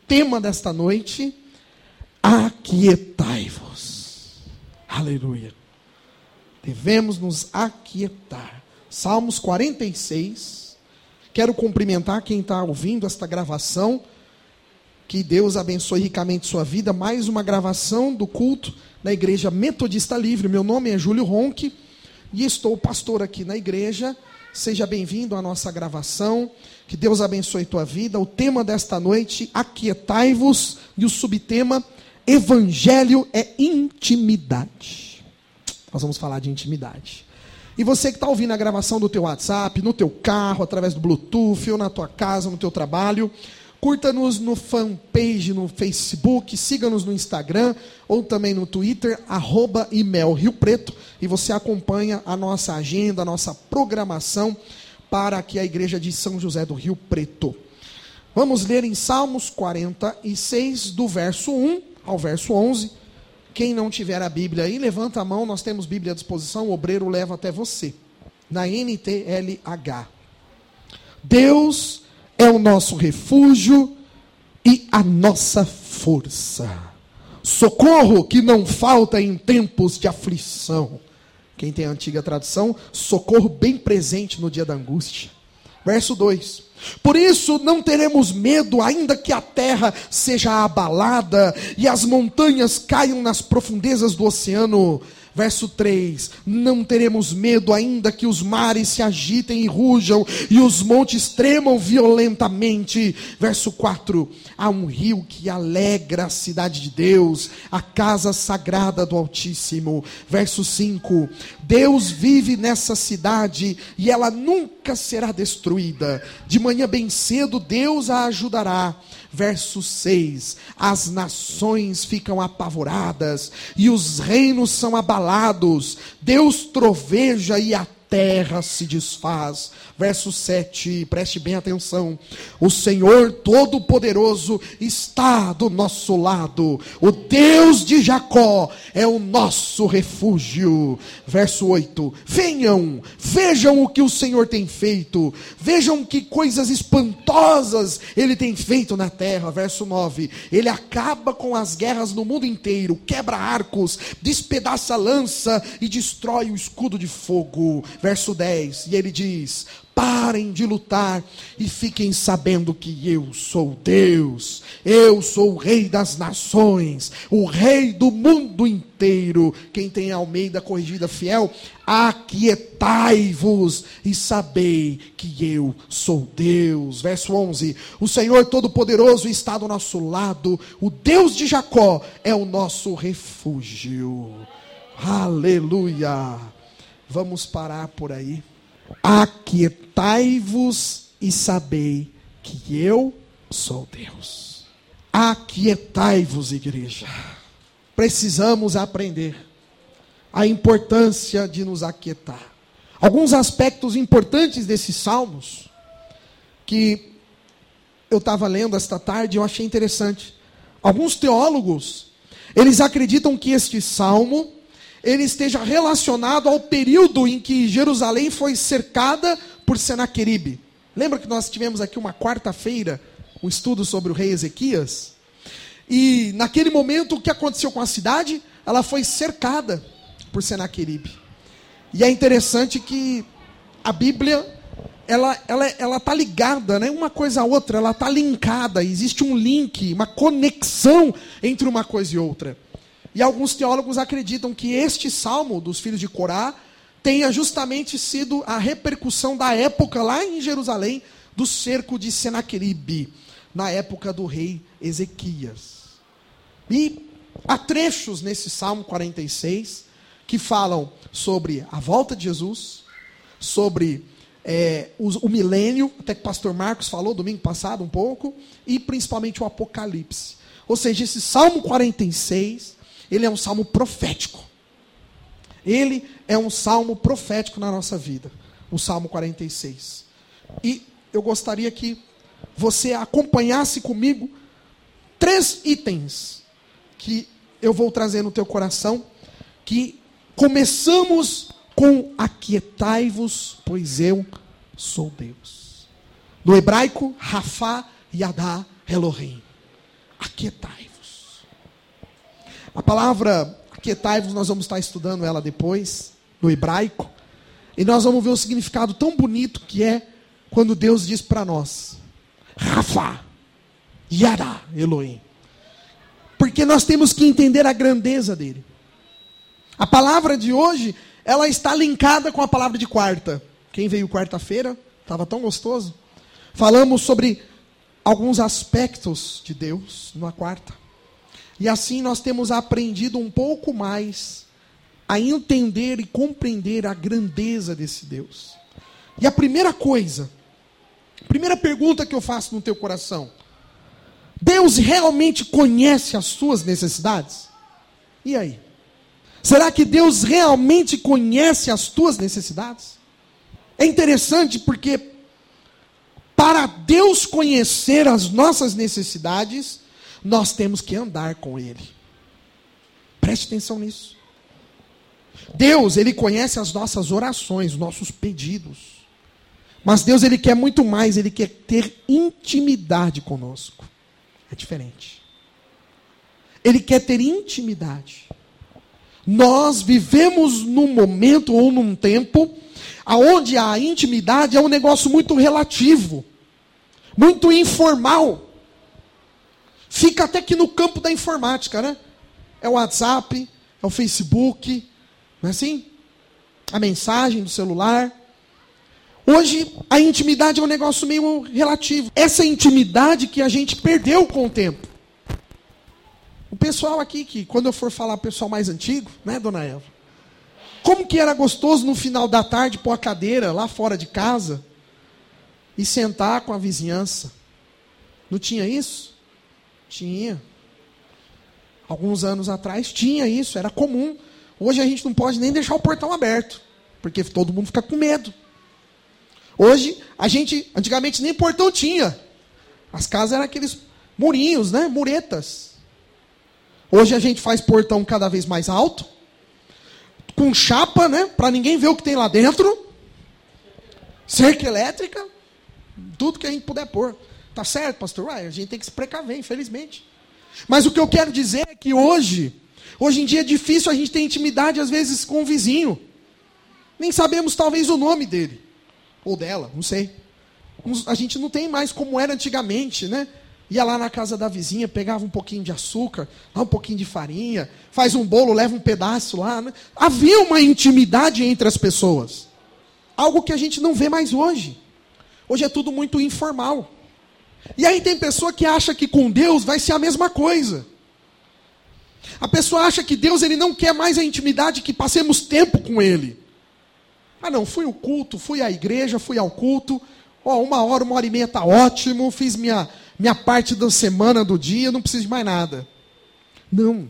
tema desta noite: aquietai-vos. Aleluia. Devemos nos aquietar. Salmos 46. Quero cumprimentar quem está ouvindo esta gravação. Que Deus abençoe ricamente sua vida. Mais uma gravação do culto da Igreja Metodista Livre. Meu nome é Júlio Ronque e estou pastor aqui na igreja. Seja bem-vindo à nossa gravação. Que Deus abençoe tua vida. O tema desta noite: aquietai-vos. E o subtema: Evangelho é intimidade. Nós vamos falar de intimidade. E você que está ouvindo a gravação do teu WhatsApp, no teu carro, através do Bluetooth, ou na tua casa, no teu trabalho, curta-nos no fanpage no Facebook, siga-nos no Instagram, ou também no Twitter, @ImelRioPreto, e você acompanha a nossa agenda, a nossa programação para aqui a igreja de São José do Rio Preto. Vamos ler em Salmos 46, do verso 1 ao verso 11. Quem não tiver a Bíblia aí, levanta a mão, nós temos Bíblia à disposição, o obreiro leva até você. Na NTLH. Deus é o nosso refúgio e a nossa força. Socorro que não falta em tempos de aflição. Quem tem a antiga tradução, socorro bem presente no dia da angústia. Verso 2. Por isso não teremos medo, ainda que a terra seja abalada e as montanhas caiam nas profundezas do oceano. Verso 3, não teremos medo, ainda que os mares se agitem e rujam, e os montes tremam violentamente. Verso 4, há um rio que alegra a cidade de Deus, a casa sagrada do Altíssimo. Verso 5, Deus vive nessa cidade, e ela nunca será destruída. De manhã bem cedo, Deus a ajudará. Verso 6, as nações ficam apavoradas e os reinos são abalados. Deus troveja e a terra se desfaz. Verso 7, preste bem atenção. O Senhor Todo-Poderoso está do nosso lado. O Deus de Jacó é o nosso refúgio. Verso 8, venham, vejam o que o Senhor tem feito. Vejam que coisas espantosas Ele tem feito na terra. Verso 9, Ele acaba com as guerras no mundo inteiro, quebra arcos, despedaça a lança e destrói o escudo de fogo. Verso 10, e Ele diz: parem de lutar e fiquem sabendo que eu sou Deus. Eu sou o Rei das nações, o Rei do mundo inteiro. Quem tem a Almeida Corrigida Fiel, aquietai-vos e sabei que eu sou Deus. Verso 11, o Senhor Todo-Poderoso está do nosso lado, o Deus de Jacó é o nosso refúgio. Aleluia. Vamos parar por aí. Aquietai-vos e sabei que eu sou Deus. Aquietai-vos, igreja. Precisamos aprender a importância de nos aquietar. Alguns aspectos importantes desses salmos que eu estava lendo esta tarde, eu achei interessante. Alguns teólogos, eles acreditam que este salmo ele esteja relacionado ao período em que Jerusalém foi cercada por Senaqueribe. Lembra que nós tivemos aqui uma quarta-feira, um estudo sobre o rei Ezequias? E naquele momento, o que aconteceu com a cidade? Ela foi cercada por Senaqueribe. E é interessante que a Bíblia, ela está ligada, né? Uma coisa a outra, ela está linkada. Existe um link, uma conexão entre uma coisa e outra. E alguns teólogos acreditam que este salmo dos filhos de Corá tenha justamente sido a repercussão da época lá em Jerusalém, do cerco de Senaqueribe, na época do rei Ezequias. E há trechos nesse Salmo 46 que falam sobre a volta de Jesus, sobre o milênio, até que o pastor Marcos falou domingo passado um pouco, e principalmente o Apocalipse. Ou seja, esse Salmo 46... ele é um salmo profético. Ele é um salmo profético na nossa vida. O Salmo 46. E eu gostaria que você acompanhasse comigo 3 itens que eu vou trazer no teu coração, que começamos com aquietai-vos, pois eu sou Deus. No hebraico, Rafá Yadá Elohim. aquietai-vos. A palavra aquietai-vos, nós vamos estar estudando ela depois, no hebraico, e nós vamos ver o significado tão bonito que é quando Deus diz para nós, Rafa, Yara, Elohim. Porque nós temos que entender a grandeza dele. A palavra de hoje, ela está linkada com a palavra de quarta. Quem veio quarta-feira, estava tão gostoso. Falamos sobre alguns aspectos de Deus na quarta. E assim nós temos aprendido um pouco mais a entender e compreender a grandeza desse Deus. E a primeira coisa, a primeira pergunta que eu faço no teu coração: Deus realmente conhece as suas necessidades? E aí? Será que Deus realmente conhece as tuas necessidades? É interessante porque para Deus conhecer as nossas necessidades, nós temos que andar com Ele. Preste atenção nisso. Deus, Ele conhece as nossas orações, os nossos pedidos. Mas Deus, Ele quer muito mais, Ele quer ter intimidade conosco. É diferente. Ele quer ter intimidade. Nós vivemos num momento ou num tempo onde a intimidade é um negócio muito relativo, muito informal. Fica até que no campo da informática, né? É o WhatsApp, é o Facebook, não é assim? A mensagem do celular. Hoje a intimidade é um negócio meio relativo. Essa intimidade que a gente perdeu com o tempo. O pessoal aqui, que quando eu for falar pessoal mais antigo, né, dona Eva? Como que era gostoso no final da tarde pôr a cadeira lá fora de casa e sentar com a vizinhança. Não tinha isso? Tinha. Alguns anos atrás tinha isso, era comum. Hoje a gente não pode nem deixar o portão aberto, porque todo mundo fica com medo. Hoje, antigamente nem portão tinha. As casas eram aqueles murinhos, né? Muretas. Hoje a gente faz portão cada vez mais alto, com chapa, né? Para ninguém ver o que tem lá dentro. Cerca elétrica. Tudo que a gente puder pôr. Tá certo, pastor? A gente tem que se precaver, infelizmente. Mas o que eu quero dizer é que hoje em dia é difícil a gente ter intimidade, às vezes, com o vizinho. Nem sabemos, talvez, o nome dele. Ou dela, não sei. A gente não tem mais como era antigamente, né? Ia lá na casa da vizinha, pegava um pouquinho de açúcar, dá um pouquinho de farinha, faz um bolo, leva um pedaço lá. Né? Havia uma intimidade entre as pessoas. Algo que a gente não vê mais hoje. Hoje é tudo muito informal. E aí tem pessoa que acha que com Deus vai ser a mesma coisa. A pessoa acha que Deus, ele não quer mais a intimidade, que passemos tempo com Ele. Ah não, fui ao culto, fui à igreja, fui ao culto. Ó, 1 hora e meia está ótimo, fiz minha parte da semana, do dia, não preciso de mais nada. Não.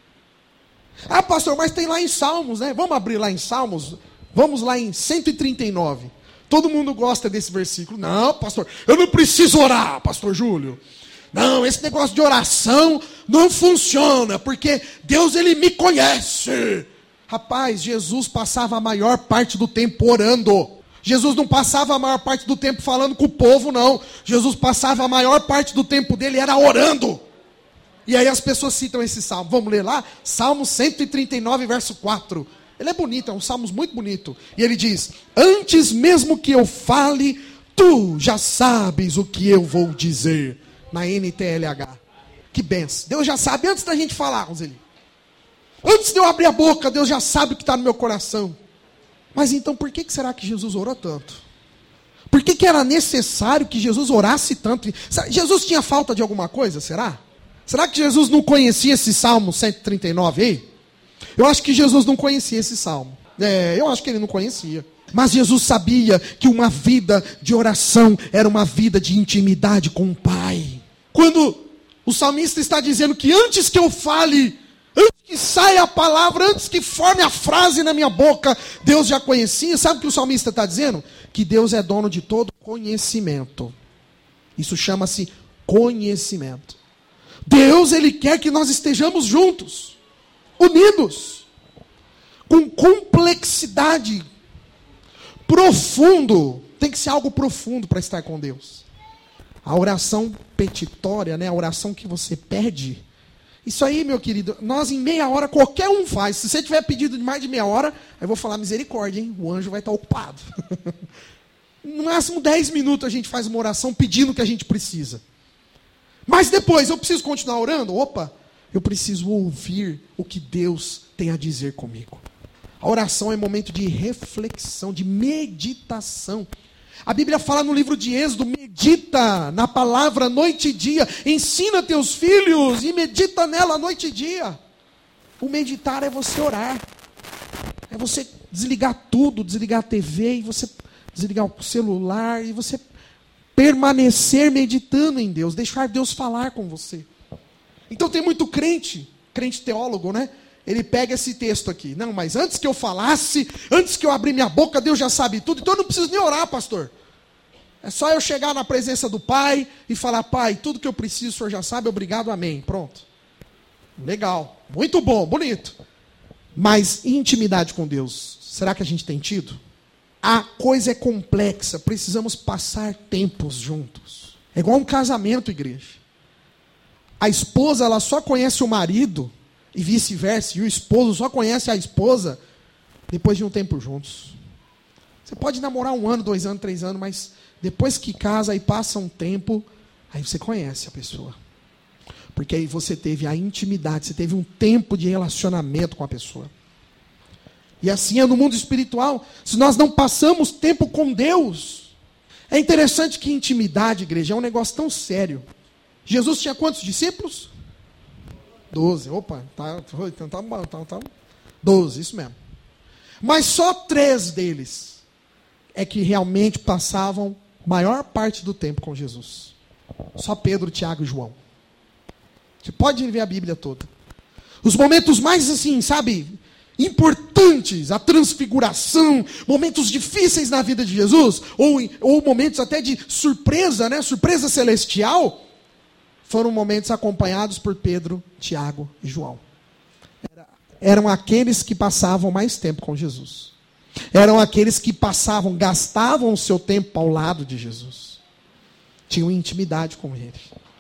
Ah, pastor, mas tem lá em Salmos, né? Vamos abrir lá em Salmos? Vamos lá em 139. Todo mundo gosta desse versículo. Não, pastor, eu não preciso orar, pastor Júlio. Não, esse negócio de oração não funciona, porque Deus, ele me conhece. Rapaz, Jesus passava a maior parte do tempo orando. Jesus não passava a maior parte do tempo falando com o povo, não. Jesus passava a maior parte do tempo dele era orando. E aí as pessoas citam esse salmo. Vamos ler lá? Salmo 139, verso 4. Ele é bonito, é um salmo muito bonito. E ele diz: antes mesmo que eu fale, tu já sabes o que eu vou dizer. Na NTLH. Que benção. Deus já sabe antes da gente falar, Roseli. Antes de eu abrir a boca, Deus já sabe o que está no meu coração. Mas então por que será que Jesus orou tanto? Por que era necessário que Jesus orasse tanto? Jesus tinha falta de alguma coisa, será? Será que Jesus não conhecia esse Salmo 139 aí? Eu acho que Jesus não conhecia esse Salmo. Eu acho que ele não conhecia. Mas Jesus sabia que uma vida de oração era uma vida de intimidade com o Pai. Quando o salmista está dizendo que antes que eu fale, antes que saia a palavra, antes que forme a frase na minha boca, Deus já conhecia. Sabe o que o salmista está dizendo? Que Deus é dono de todo conhecimento. Isso chama-se conhecimento. Deus, ele quer que nós estejamos juntos, unidos, com complexidade, profundo. Tem que ser algo profundo para estar com Deus. A oração petitória, né? A oração que você pede. Isso aí, meu querido, nós em meia hora qualquer um faz. Se você tiver pedido de mais de meia hora, eu vou falar misericórdia, hein? O anjo vai estar ocupado. No máximo 10 minutos a gente faz uma oração pedindo o que a gente precisa. Mas depois, eu preciso continuar orando? Opa, eu preciso ouvir o que Deus tem a dizer comigo. A oração é momento de reflexão, de meditação. A Bíblia fala no livro de Êxodo, medita na palavra noite e dia, ensina teus filhos e medita nela noite e dia. O meditar é você orar, é você desligar tudo, desligar a TV, e você desligar o celular, e você permanecer meditando em Deus, deixar Deus falar com você. Então tem muito crente teólogo, né? Ele pega esse texto aqui. Não, mas antes que eu falasse, antes que eu abrir minha boca, Deus já sabe tudo. Então eu não preciso nem orar, pastor. É só eu chegar na presença do Pai e falar, Pai, tudo que eu preciso, o Senhor já sabe, obrigado, amém. Pronto. Legal. Muito bom, bonito. Mas intimidade com Deus, será que a gente tem tido? A coisa é complexa, precisamos passar tempos juntos. É igual um casamento, igreja. A esposa, ela só conhece o marido, e vice-versa, e o esposo só conhece a esposa depois de um tempo juntos. Você pode namorar 1 ano, 2 anos, 3 anos, mas depois que casa e passa um tempo, aí você conhece a pessoa. Porque aí você teve a intimidade, você teve um tempo de relacionamento com a pessoa. E assim é no mundo espiritual. Se nós não passamos tempo com Deus, é interessante que intimidade, igreja, é um negócio tão sério. Jesus tinha quantos discípulos? 12. Opa, tá bom. 12, isso mesmo. Mas só 3 deles é que realmente passavam a maior parte do tempo com Jesus. Só Pedro, Tiago e João. Você pode ver a Bíblia toda. Os momentos mais assim, sabe, importantes, a transfiguração, momentos difíceis na vida de Jesus, ou momentos até de surpresa, né, surpresa celestial, foram momentos acompanhados por Pedro, Tiago e João. Eram aqueles que passavam mais tempo com Jesus. Eram aqueles que gastavam o seu tempo ao lado de Jesus. Tinham intimidade com ele.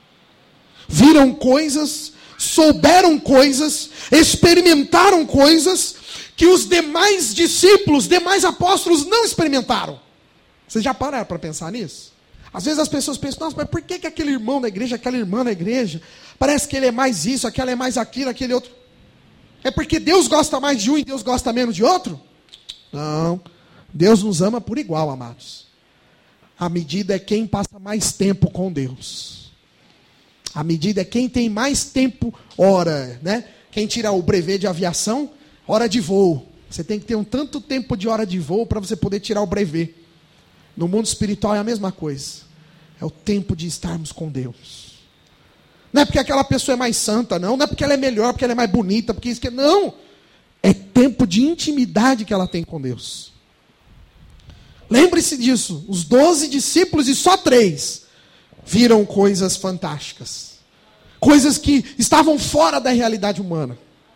Viram coisas, souberam coisas, experimentaram coisas que os demais discípulos, demais apóstolos não experimentaram. Vocês já pararam para pensar nisso? Às vezes as pessoas pensam, nossa, mas por que aquele irmão da igreja, aquela irmã da igreja, parece que ele é mais isso, aquela é mais aquilo, aquele outro. É porque Deus gosta mais de um e Deus gosta menos de outro? Não. Deus nos ama por igual, amados. A medida é quem passa mais tempo com Deus. A medida é quem tem mais tempo, hora, né? Quem tira o brevet de aviação, hora de voo. Você tem que ter um tanto tempo de hora de voo para você poder tirar o brevet. No mundo espiritual é a mesma coisa. É o tempo de estarmos com Deus. Não é porque aquela pessoa é mais santa, não. Não é porque ela é melhor, porque ela é mais bonita, porque isso que não. É tempo de intimidade que ela tem com Deus. Lembre-se disso. Os 12 discípulos e só 3 viram coisas fantásticas. Coisas que estavam fora da realidade humana.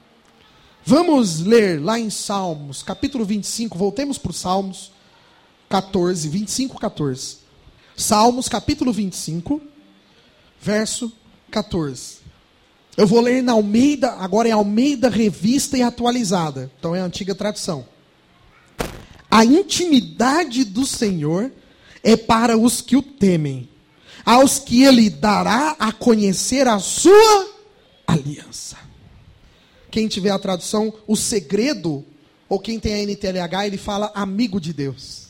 Vamos ler lá em Salmos, capítulo 25. Voltemos para os Salmos 14, 25, 14. Salmos, capítulo 25, verso 14. Eu vou ler na Almeida, agora é Almeida Revista e Atualizada. Então é a antiga tradução. A intimidade do Senhor é para os que o temem, aos que Ele dará a conhecer a sua aliança. Quem tiver a tradução, o segredo, ou quem tem a NTLH, ele fala amigo de Deus.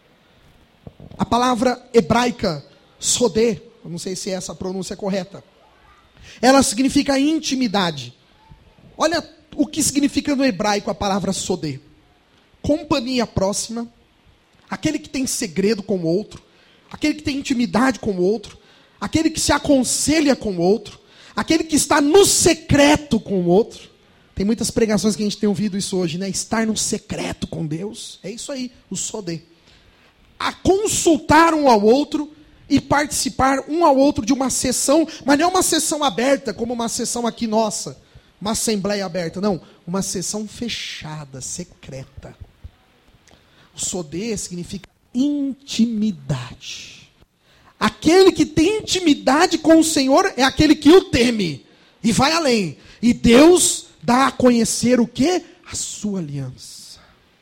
A palavra hebraica, sodê, eu não sei se essa pronúncia é correta, ela significa intimidade. Olha o que significa no hebraico a palavra sodê. Companhia próxima, aquele que tem segredo com o outro, aquele que tem intimidade com o outro, aquele que se aconselha com o outro, aquele que está no secreto com o outro. Tem muitas pregações que a gente tem ouvido isso hoje, né? Estar no secreto com Deus. É isso aí, o sodê. A consultar um ao outro e participar um ao outro de uma sessão, mas não é uma sessão aberta, como uma sessão aqui nossa, uma assembleia aberta, não, uma sessão fechada, secreta. O sodê significa intimidade. Aquele que tem intimidade com o Senhor é aquele que o teme. E vai além. E Deus dá a conhecer o quê? A sua aliança.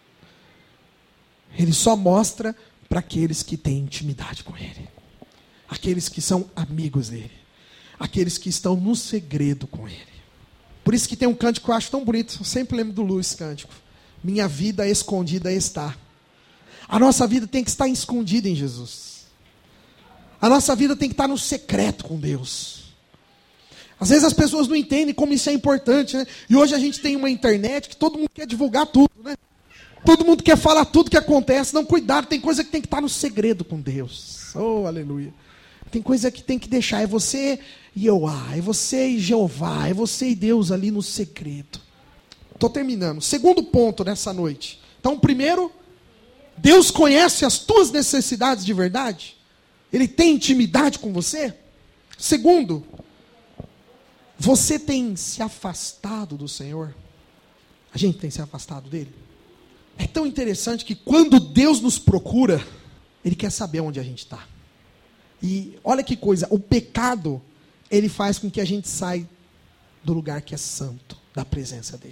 Ele só mostra para aqueles que têm intimidade com Ele. Aqueles que são amigos dEle. Aqueles que estão no segredo com Ele. Por isso que tem um cântico que eu acho tão bonito. Eu sempre lembro do Luiz cântico. Minha vida escondida está. A nossa vida tem que estar escondida em Jesus. A nossa vida tem que estar no secreto com Deus. Às vezes as pessoas não entendem como isso é importante, né? E hoje a gente tem uma internet que todo mundo quer divulgar tudo, né? Todo mundo quer falar tudo que acontece. Não, cuidado, tem coisa que tem que estar no segredo com Deus. Oh, aleluia. Tem coisa que tem que deixar. É você e Yehova, é você e Jeová, é você e Deus ali no segredo. Estou terminando. Segundo ponto nessa noite. Então, primeiro, Deus conhece as tuas necessidades de verdade? Ele tem intimidade com você? Segundo, você tem se afastado do Senhor? A gente tem se afastado dele? É tão interessante que quando Deus nos procura, Ele quer saber onde a gente está. E olha que coisa, o pecado, ele faz com que a gente saia do lugar que é santo, da presença dEle.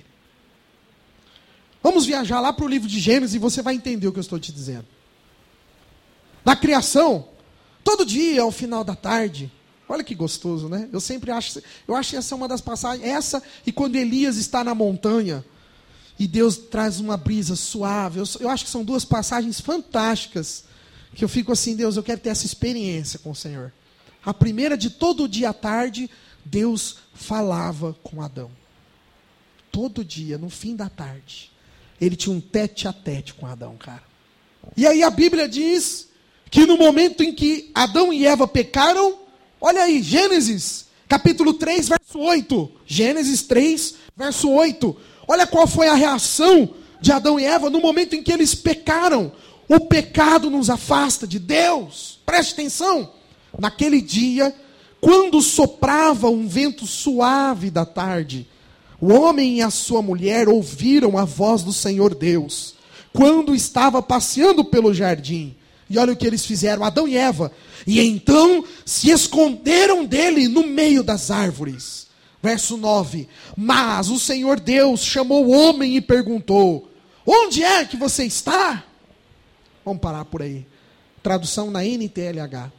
Vamos viajar lá para o livro de Gênesis e você vai entender o que eu estou te dizendo. Na criação, todo dia, ao final da tarde, olha que gostoso, né? Eu acho que essa é uma das passagens, essa e quando Elias está na montanha, e Deus traz uma brisa suave, eu acho que são duas passagens fantásticas, que eu fico assim, Deus, eu quero ter essa experiência com o Senhor. A primeira de todo dia à tarde, Deus falava com Adão. Todo dia, no fim da tarde, Ele tinha um tete a tete com Adão, cara. E aí a Bíblia diz que no momento em que Adão e Eva pecaram, olha aí, Gênesis, capítulo 3, verso 8. Gênesis 3, verso 8. Olha qual foi a reação de Adão e Eva no momento em que eles pecaram. O pecado nos afasta de Deus. Preste atenção. Naquele dia, quando soprava um vento suave da tarde, o homem e a sua mulher ouviram a voz do Senhor Deus, quando estava passeando pelo jardim. E olha o que eles fizeram, Adão e Eva. E então se esconderam dele no meio das árvores. Verso 9. Mas o Senhor Deus chamou o homem e perguntou: onde é que você está? Vamos parar por aí. Tradução na NTLH.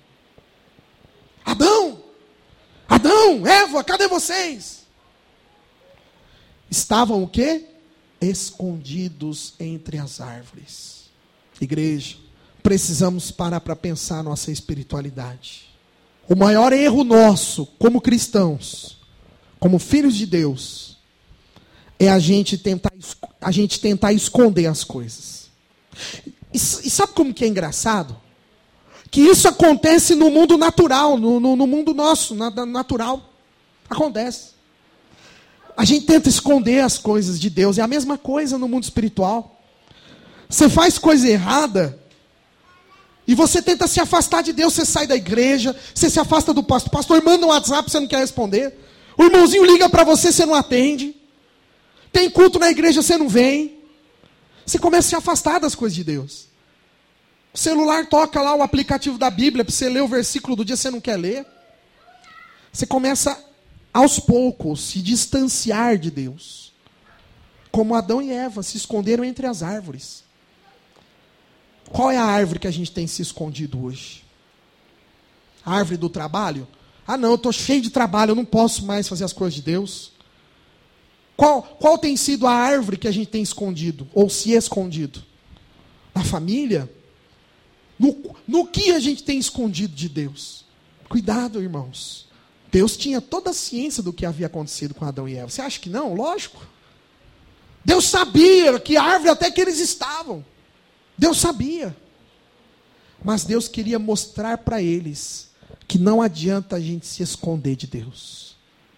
Adão, Eva, cadê vocês? Estavam o quê? Escondidos entre as árvores. Igreja, precisamos parar para pensar nossa espiritualidade. O maior erro nosso, como cristãos, como filhos de Deus, é a gente tentar esconder as coisas. E sabe como que é engraçado? Que isso acontece no mundo natural, no mundo nosso, natural. Acontece. A gente tenta esconder as coisas de Deus. É a mesma coisa no mundo espiritual. Você faz coisa errada e você tenta se afastar de Deus. Você sai da igreja, você se afasta do pastor. O pastor manda um WhatsApp, você não quer responder. O irmãozinho liga para você, você não atende. Tem culto na igreja, você não vem. Você começa a se afastar das coisas de Deus. O celular toca lá o aplicativo da Bíblia para você ler o versículo do dia, você não quer ler. Você começa aos poucos se distanciar de Deus. Como Adão e Eva se esconderam entre as árvores. Qual é a árvore que a gente tem se escondido hoje? A árvore do trabalho? Ah não, eu estou cheio de trabalho, eu não posso mais fazer as coisas de Deus. Qual tem sido a árvore que a gente tem escondido? Ou se escondido? Na família? No que a gente tem escondido de Deus? Cuidado, irmãos. Deus tinha toda a ciência do que havia acontecido com Adão e Eva. Você acha que não? Lógico. Deus sabia que árvore até que eles estavam. Deus sabia. Mas Deus queria mostrar para eles que não adianta a gente se esconder de Deus.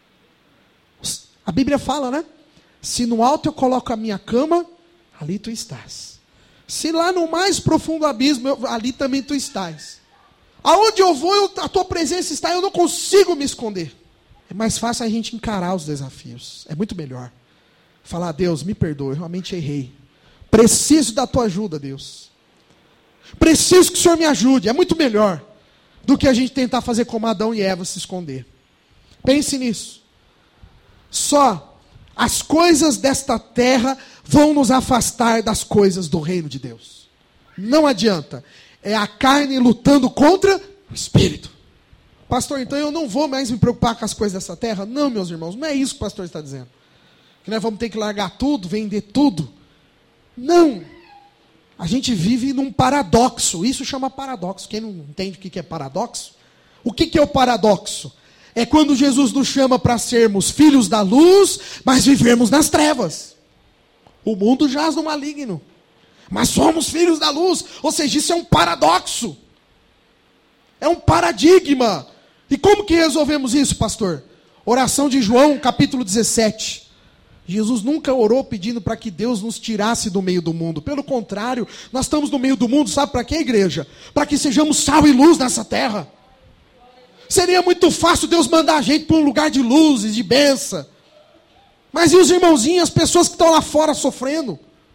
A Bíblia fala, né? Se no alto eu coloco a minha cama, ali tu estás. Se lá no mais profundo abismo, ali também tu estás. Aonde eu vou, a tua presença está, eu não consigo me esconder. É mais fácil a gente encarar os desafios. É muito melhor. Falar, Deus, me perdoe, eu realmente errei. Preciso da tua ajuda, Deus. Preciso que o Senhor me ajude. É muito melhor do que a gente tentar fazer como Adão e Eva, se esconder. Pense nisso. Só as coisas desta terra vão nos afastar das coisas do reino de Deus. Não adianta. É a carne lutando contra o espírito. Pastor, então eu não vou mais me preocupar com as coisas dessa terra? Não, meus irmãos, não é isso que o pastor está dizendo. Que nós vamos ter que largar tudo, vender tudo. Não. A gente vive num paradoxo. Isso chama paradoxo. Quem não entende o que é paradoxo? O que é o paradoxo? É quando Jesus nos chama para sermos filhos da luz, mas vivermos nas trevas. O mundo jaz no maligno. Mas somos filhos da luz. Ou seja, isso é um paradoxo. É um paradigma. E como que resolvemos isso, pastor? Oração de João, capítulo 17. Jesus nunca orou pedindo para que Deus nos tirasse do meio do mundo. Pelo contrário, nós estamos no meio do mundo, sabe para quê, igreja? Para que sejamos sal e luz nessa terra. Seria muito fácil Deus mandar a gente para um lugar de luzes, de bênção. Mas e os irmãozinhos, as pessoas que estão lá fora sofrendo?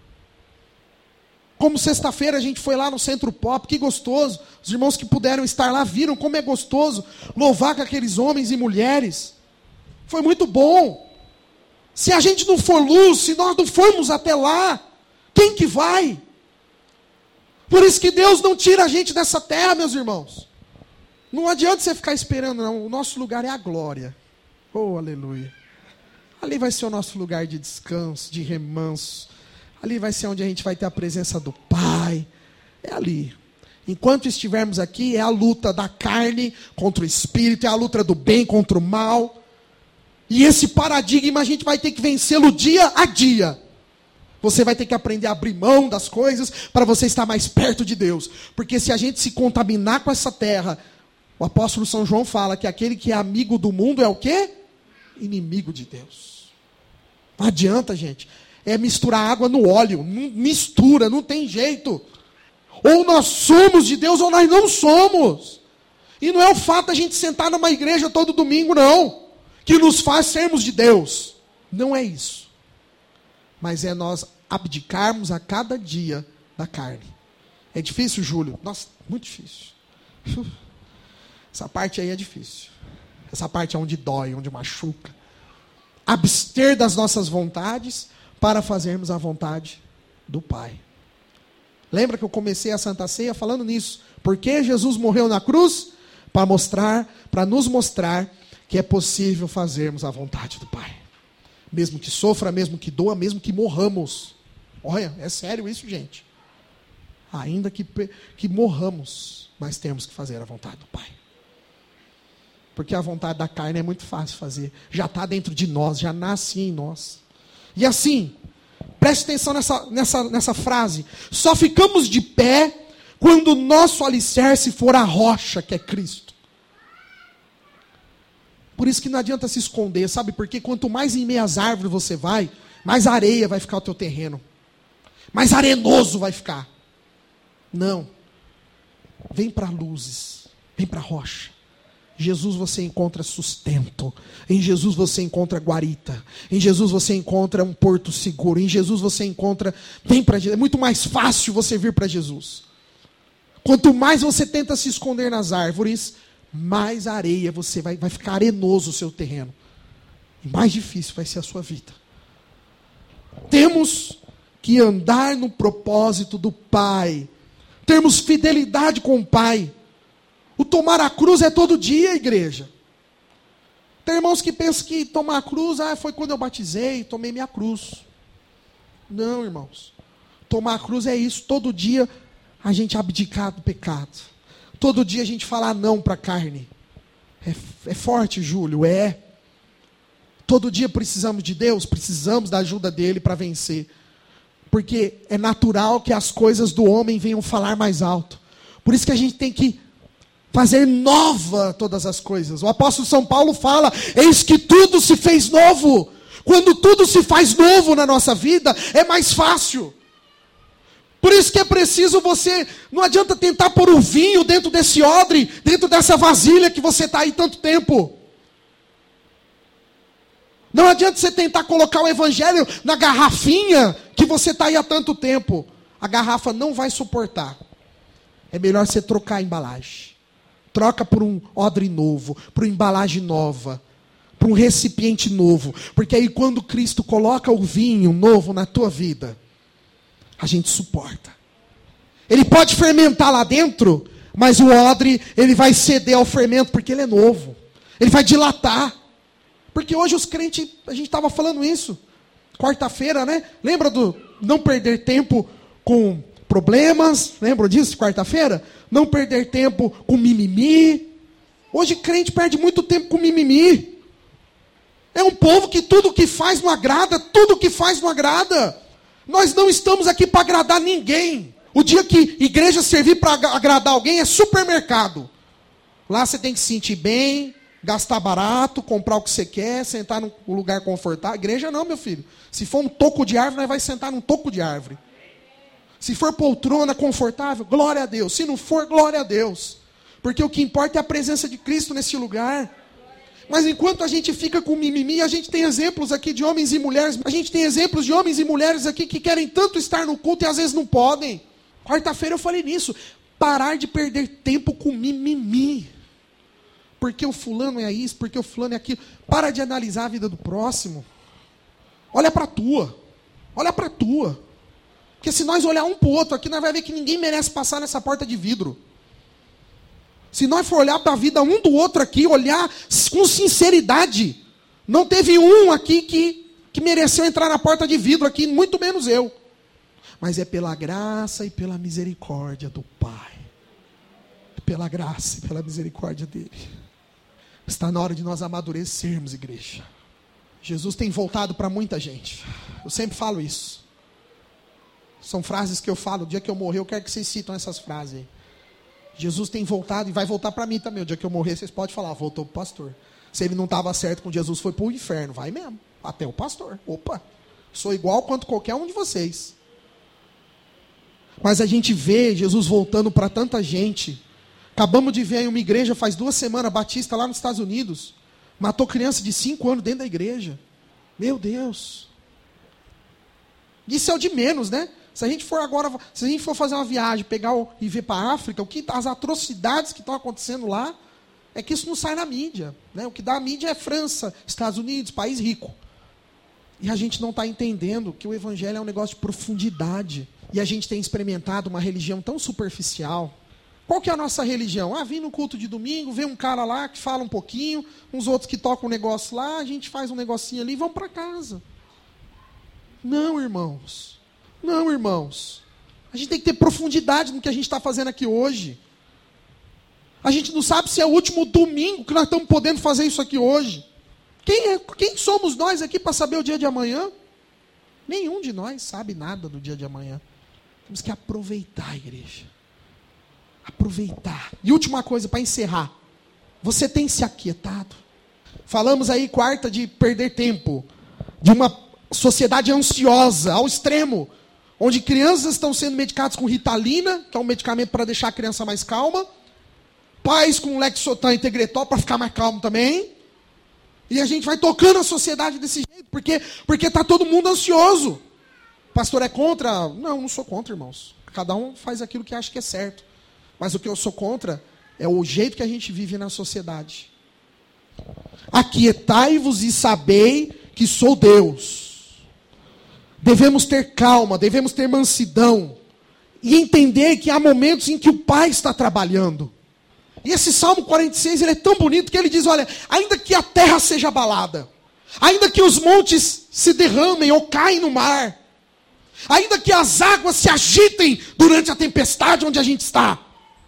Como sexta-feira a gente foi lá no Centro Pop, que gostoso. Os irmãos que puderam estar lá viram como é gostoso louvar com aqueles homens e mulheres. Foi muito bom. Se a gente não for luz, se nós não formos até lá, quem que vai? Por isso que Deus não tira a gente dessa terra, meus irmãos. Não adianta você ficar esperando, não. O nosso lugar é a glória. Oh, aleluia. Ali vai ser o nosso lugar de descanso, de remanso. Ali vai ser onde a gente vai ter a presença do Pai. É ali. Enquanto estivermos aqui, é a luta da carne contra o espírito, é a luta do bem contra o mal. E esse paradigma a gente vai ter que vencê-lo dia a dia. Você vai ter que aprender a abrir mão das coisas para você estar mais perto de Deus. Porque se a gente se contaminar com essa terra, o apóstolo São João fala que aquele que é amigo do mundo é o quê? Inimigo de Deus. Não adianta, gente. É misturar água no óleo. Não mistura, não tem jeito. Ou nós somos de Deus ou nós não somos. E não é o fato da gente sentar numa igreja todo domingo, não, que nos faz sermos de Deus. Não é isso. Mas é nós abdicarmos a cada dia da carne. É difícil, Júlio? Nossa, muito difícil. Essa parte aí é difícil. Essa parte é onde dói, onde machuca. Abster das nossas vontades para fazermos a vontade do Pai. Lembra que eu comecei a Santa Ceia falando nisso? Porque Jesus morreu na cruz? Para nos mostrar que é possível fazermos a vontade do Pai. Mesmo que sofra, mesmo que doa, mesmo que morramos. Olha, é sério isso, gente. Ainda que morramos, mas temos que fazer a vontade do Pai. Porque a vontade da carne é muito fácil fazer. Já está dentro de nós, já nasce em nós. E assim, preste atenção nessa frase. Só ficamos de pé quando o nosso alicerce for a rocha, que é Cristo. Por isso que não adianta se esconder, sabe? Porque quanto mais em meias árvores você vai, mais areia vai ficar o teu terreno. Mais arenoso vai ficar. Não. Vem para luzes. Vem para a rocha. Em Jesus você encontra sustento. Em Jesus você encontra guarita. Em Jesus você encontra um porto seguro. Em Jesus você encontra... Vem para Jesus. É muito mais fácil você vir para Jesus. Quanto mais você tenta se esconder nas árvores, mais areia você vai ficar arenoso o seu terreno. E mais difícil vai ser a sua vida. Temos que andar no propósito do Pai. Termos fidelidade com o Pai. O tomar a cruz é todo dia, igreja. Tem irmãos que pensam que tomar a cruz, foi quando eu batizei, tomei minha cruz. Não, irmãos. Tomar a cruz é isso. Todo dia a gente abdicar do pecado. Todo dia a gente falar não para a carne. É forte, Júlio, é. Todo dia precisamos de Deus, precisamos da ajuda dele para vencer. Porque é natural que as coisas do homem venham falar mais alto. Por isso que a gente tem que fazer nova todas as coisas. O apóstolo São Paulo fala, eis que tudo se fez novo. Quando tudo se faz novo na nossa vida, é mais fácil. Por isso que é preciso você, não adianta tentar pôr o vinho dentro desse odre, dentro dessa vasilha que você está aí tanto tempo. Não adianta você tentar colocar o evangelho na garrafinha que você está aí há tanto tempo. A garrafa não vai suportar. É melhor você trocar a embalagem. Troca por um odre novo, por uma embalagem nova, por um recipiente novo. Porque aí quando Cristo coloca o vinho novo na tua vida, a gente suporta. Ele pode fermentar lá dentro, mas o odre, ele vai ceder ao fermento, porque ele é novo. Ele vai dilatar. Porque hoje os crentes, a gente estava falando isso, quarta-feira, né? Lembra do não perder tempo com problemas? Lembra disso, quarta-feira? Não perder tempo com mimimi. Hoje crente perde muito tempo com mimimi. É um povo que tudo que faz não agrada, tudo que faz não agrada. Nós não estamos aqui para agradar ninguém. O dia que igreja servir para agradar alguém é supermercado. Lá você tem que se sentir bem, gastar barato, comprar o que você quer, sentar num lugar confortável. Igreja não, meu filho. Se for um toco de árvore, nós vamos sentar num toco de árvore. Se for poltrona confortável, glória a Deus. Se não for, glória a Deus. Porque o que importa é a presença de Cristo nesse lugar. Mas enquanto a gente fica com mimimi, a gente tem exemplos aqui de homens e mulheres. A gente tem exemplos de homens e mulheres aqui que querem tanto estar no culto e às vezes não podem. Quarta-feira eu falei nisso. Parar de perder tempo com mimimi. Porque o fulano é isso, porque o fulano é aquilo. Para de analisar a vida do próximo. Olha para a tua. Olha para a tua. Porque se nós olhar um para o outro aqui, nós vamos ver que ninguém merece passar nessa porta de vidro. Se nós for olhar para a vida um do outro aqui, olhar com sinceridade, não teve um aqui que mereceu entrar na porta de vidro aqui, muito menos eu. Mas é pela graça e pela misericórdia do Pai. É pela graça e pela misericórdia dele. Está na hora de nós amadurecermos, igreja. Jesus tem voltado para muita gente. Eu sempre falo isso. São frases que eu falo. O dia que eu morrer, eu quero que vocês citam essas frases aí. Jesus tem voltado e vai voltar para mim também. O dia que eu morrer, vocês podem falar, voltou para o pastor. Se ele não estava certo com Jesus, foi para o inferno. Vai mesmo. Até o pastor. Opa, sou igual quanto qualquer um de vocês. Mas a gente vê Jesus voltando para tanta gente. Acabamos de ver aí uma igreja faz 2 semanas, batista lá nos Estados Unidos. Matou criança de 5 anos dentro da igreja. Meu Deus. Isso é o de menos, né? Se a gente for fazer uma viagem, e ver para a África, as atrocidades que estão acontecendo lá, é que isso não sai na mídia. Né? O que dá a mídia é França, Estados Unidos, país rico. E a gente não está entendendo que o evangelho é um negócio de profundidade. E a gente tem experimentado uma religião tão superficial. Qual que é a nossa religião? Vim no culto de domingo, vê um cara lá que fala um pouquinho, uns outros que tocam um negócio lá, a gente faz um negocinho ali e vamos para casa. Não, irmãos. Não, irmãos. A gente tem que ter profundidade no que a gente está fazendo aqui hoje. A gente não sabe se é o último domingo que nós estamos podendo fazer isso aqui hoje. Quem somos nós aqui para saber o dia de amanhã? Nenhum de nós sabe nada do dia de amanhã. Temos que aproveitar a igreja. Aproveitar. E última coisa para encerrar. Você tem se aquietado? Falamos aí quarta de perder tempo. De uma sociedade ansiosa ao extremo. Onde crianças estão sendo medicadas com Ritalina, que é um medicamento para deixar a criança mais calma. Pais com Lexotan e Tegretol para ficar mais calmo também. E a gente vai tocando a sociedade desse jeito. Porque está todo mundo ansioso. Pastor é contra? Não sou contra, irmãos. Cada um faz aquilo que acha que é certo. Mas o que eu sou contra é o jeito que a gente vive na sociedade. Aquietai-vos e sabei que sou Deus. Devemos ter calma, devemos ter mansidão. E entender que há momentos em que o Pai está trabalhando. E esse Salmo 46, ele é tão bonito que ele diz, olha, ainda que a terra seja abalada, ainda que os montes se derramem ou caem no mar, ainda que as águas se agitem durante a tempestade onde a gente está,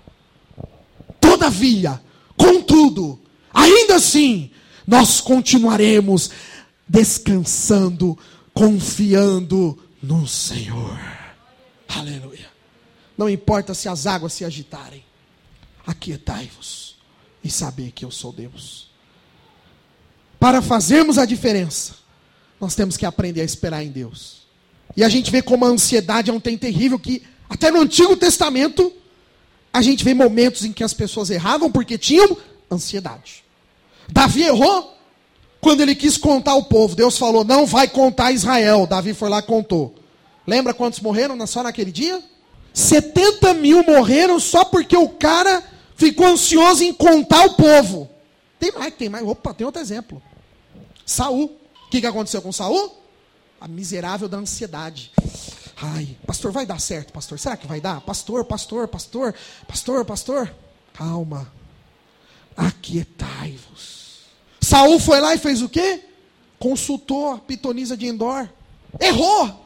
todavia, contudo, ainda assim, nós continuaremos descansando, confiando no Senhor. Aleluia. Não importa se as águas se agitarem. Aquietai-vos e saber que eu sou Deus. Para fazermos a diferença, nós temos que aprender a esperar em Deus. E a gente vê como a ansiedade é um trem terrível que, até no Antigo Testamento, a gente vê momentos em que as pessoas erravam porque tinham ansiedade. Davi errou quando ele quis contar o povo. Deus falou, não vai contar Israel. Davi foi lá e contou. Lembra quantos morreram só naquele dia? 70 mil morreram só porque o cara ficou ansioso em contar o povo. Tem mais. Opa, tem outro exemplo. Saul. O que aconteceu com Saul? A miserável da ansiedade. Ai, pastor, vai dar certo, pastor? Será que vai dar? Pastor. Calma. Aquietai-vos. Saul foi lá e fez o quê? Consultou a pitonisa de Endor. Errou.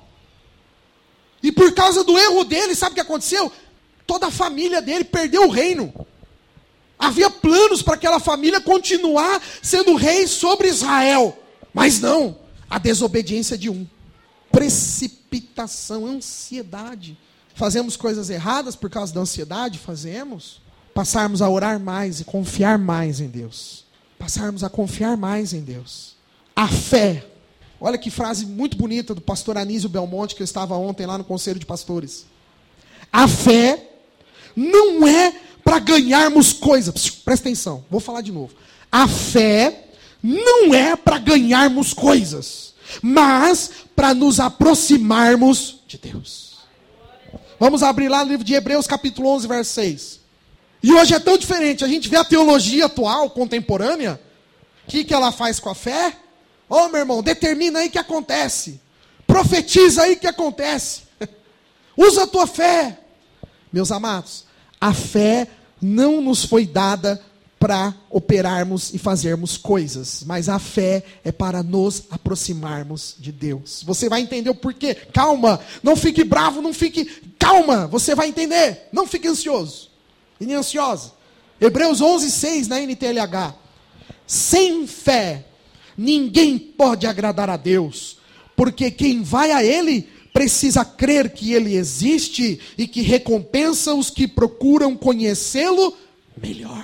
E por causa do erro dele, sabe o que aconteceu? Toda a família dele perdeu o reino. Havia planos para aquela família continuar sendo rei sobre Israel. Mas não, a desobediência de um. Precipitação, ansiedade. Fazemos coisas erradas por causa da ansiedade? Fazemos. Passarmos a orar mais e confiar mais em Deus. Passarmos a confiar mais em Deus. A fé. Olha que frase muito bonita do pastor Anísio Belmonte, que eu estava ontem lá no Conselho de Pastores. A fé não é para ganharmos coisas. Presta atenção, vou falar de novo. A fé não é para ganharmos coisas, mas para nos aproximarmos de Deus. Vamos abrir lá no livro de Hebreus, capítulo 11, verso 6. E hoje é tão diferente. A gente vê a teologia atual, contemporânea. O que ela faz com a fé? Ô, meu irmão, determina aí o que acontece. Profetiza aí o que acontece. Usa a tua fé. Meus amados, a fé não nos foi dada para operarmos e fazermos coisas, mas a fé é para nos aproximarmos de Deus. Você vai entender o porquê. Calma, não fique bravo, calma, você vai entender. Não fique ansioso e nem ansiosa. Hebreus 11:6 na NTLH. Sem fé ninguém pode agradar a Deus, porque quem vai a Ele precisa crer que Ele existe e que recompensa os que procuram conhecê-lo melhor.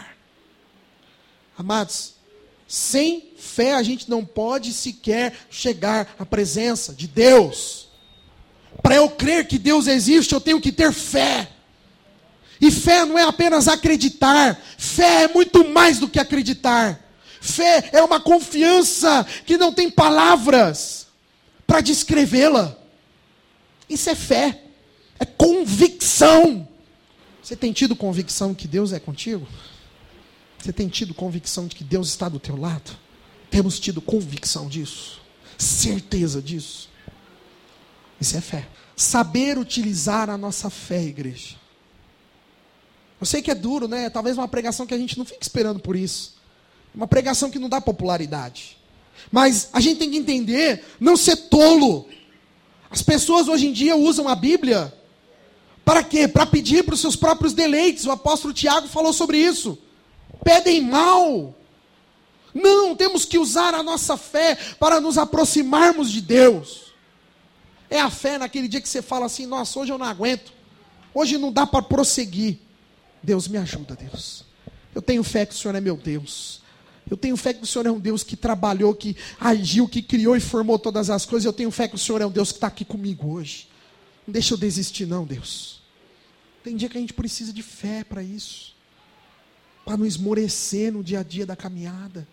Amados, sem fé a gente não pode sequer chegar à presença de Deus. Para eu crer que Deus existe, eu tenho que ter fé. E fé não é apenas acreditar. Fé é muito mais do que acreditar. Fé é uma confiança que não tem palavras para descrevê-la. Isso é fé. É convicção. Você tem tido convicção que Deus é contigo? Você tem tido convicção de que Deus está do teu lado? Temos tido convicção disso? Certeza disso? Isso é fé. Saber utilizar a nossa fé, igreja. Eu sei que é duro, né? Talvez uma pregação que a gente não fique esperando por isso. Uma pregação que não dá popularidade. Mas a gente tem que entender, não ser tolo. As pessoas hoje em dia usam a Bíblia para quê? Para pedir para os seus próprios deleites. O apóstolo Tiago falou sobre isso. Pedem mal. Não, temos que usar a nossa fé para nos aproximarmos de Deus. É a fé naquele dia que você fala assim, nossa, hoje eu não aguento. Hoje não dá para prosseguir. Deus, me ajuda, Deus. Eu tenho fé que o Senhor é meu Deus. Eu tenho fé que o Senhor é um Deus que trabalhou, que agiu, que criou e formou todas as coisas. Eu tenho fé que o Senhor é um Deus que está aqui comigo hoje. Não deixa eu desistir não, Deus. Tem dia que a gente precisa de fé para isso. Para não esmorecer no dia a dia da caminhada.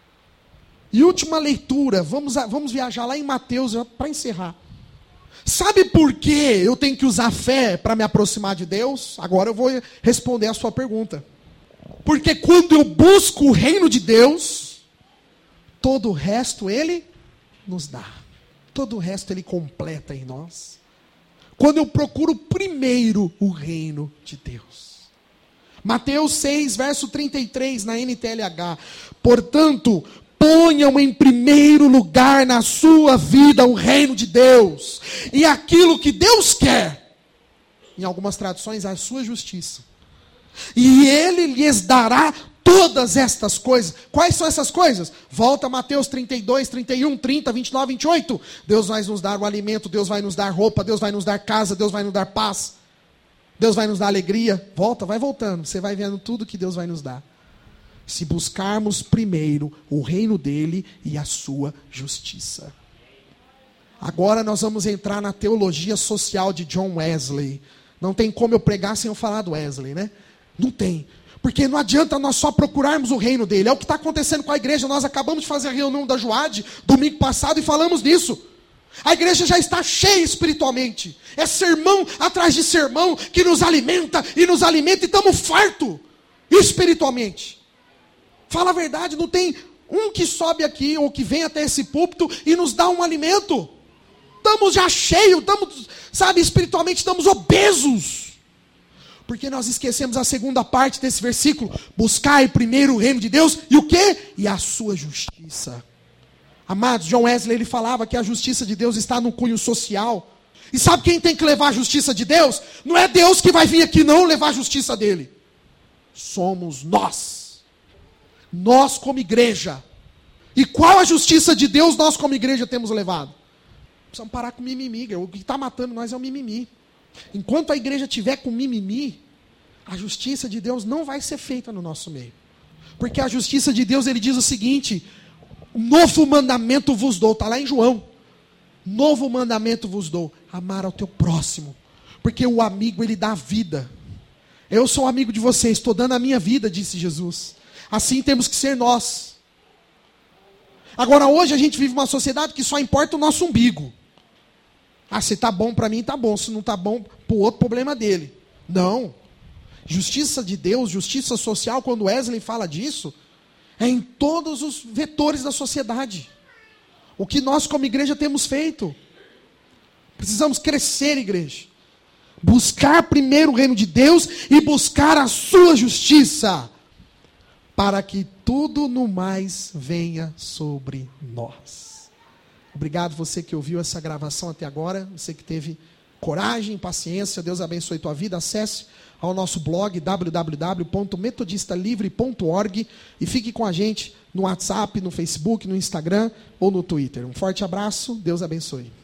E última leitura, vamos viajar lá em Mateus, para encerrar. Sabe por que eu tenho que usar fé para me aproximar de Deus? Agora eu vou responder a sua pergunta. Porque quando eu busco o reino de Deus, todo o resto Ele nos dá. Todo o resto Ele completa em nós. Quando eu procuro primeiro o reino de Deus. Mateus 6, verso 33, na NTLH. Portanto, ponham em primeiro lugar na sua vida o reino de Deus. E aquilo que Deus quer. Em algumas traduções, a sua justiça. E Ele lhes dará todas estas coisas. Quais são essas coisas? Volta a Mateus 32, 31, 30, 29, 28. Deus vai nos dar o alimento, Deus vai nos dar roupa, Deus vai nos dar casa, Deus vai nos dar paz. Deus vai nos dar alegria. Volta, vai voltando. Você vai vendo tudo que Deus vai nos dar. Se buscarmos primeiro o reino dele e a sua justiça. Agora nós vamos entrar na teologia social de John Wesley. Não tem como eu pregar sem eu falar do Wesley, né? Não tem. Porque não adianta nós só procurarmos o reino dele. É o que está acontecendo com a igreja. Nós acabamos de fazer a reunião da Joade domingo passado e falamos disso. A igreja já está cheia espiritualmente. É sermão atrás de sermão que nos alimenta e estamos fartos. espiritualmente. Fala a verdade, não tem um que sobe aqui ou que vem até esse púlpito e nos dá um alimento. Estamos já cheios, estamos, espiritualmente estamos obesos. Porque nós esquecemos a segunda parte desse versículo. Buscai primeiro o reino de Deus e o quê? E a sua justiça. Amados, John Wesley, ele falava que a justiça de Deus está no cunho social. E sabe quem tem que levar a justiça de Deus? Não é Deus que vai vir aqui não levar a justiça dele. Somos nós. Nós como igreja. E qual a justiça de Deus nós como igreja temos levado? Precisamos parar com mimimi. O que está matando nós é o mimimi. Enquanto a igreja tiver com mimimi, a justiça de Deus não vai ser feita no nosso meio. Porque a justiça de Deus, ele diz o seguinte: novo mandamento vos dou. Está lá em João. Novo mandamento vos dou: amar ao teu próximo. Porque o amigo, ele dá vida. Eu sou amigo de vocês, estou dando a minha vida, disse Jesus. Assim temos que ser nós. Agora hoje a gente vive uma sociedade que só importa o nosso umbigo. Se está bom para mim, está bom. Se não está bom, para o outro, problema dele. Não. Justiça de Deus, justiça social, quando Wesley fala disso, é em todos os vetores da sociedade. O que nós como igreja temos feito. Precisamos crescer, igreja. Buscar primeiro o reino de Deus e buscar a sua justiça, para que tudo no mais venha sobre nós. Obrigado você que ouviu essa gravação até agora, você que teve coragem, paciência. Deus abençoe tua vida. Acesse ao nosso blog www.metodistalivre.org e fique com a gente no WhatsApp, no Facebook, no Instagram ou no Twitter. Um forte abraço, Deus abençoe.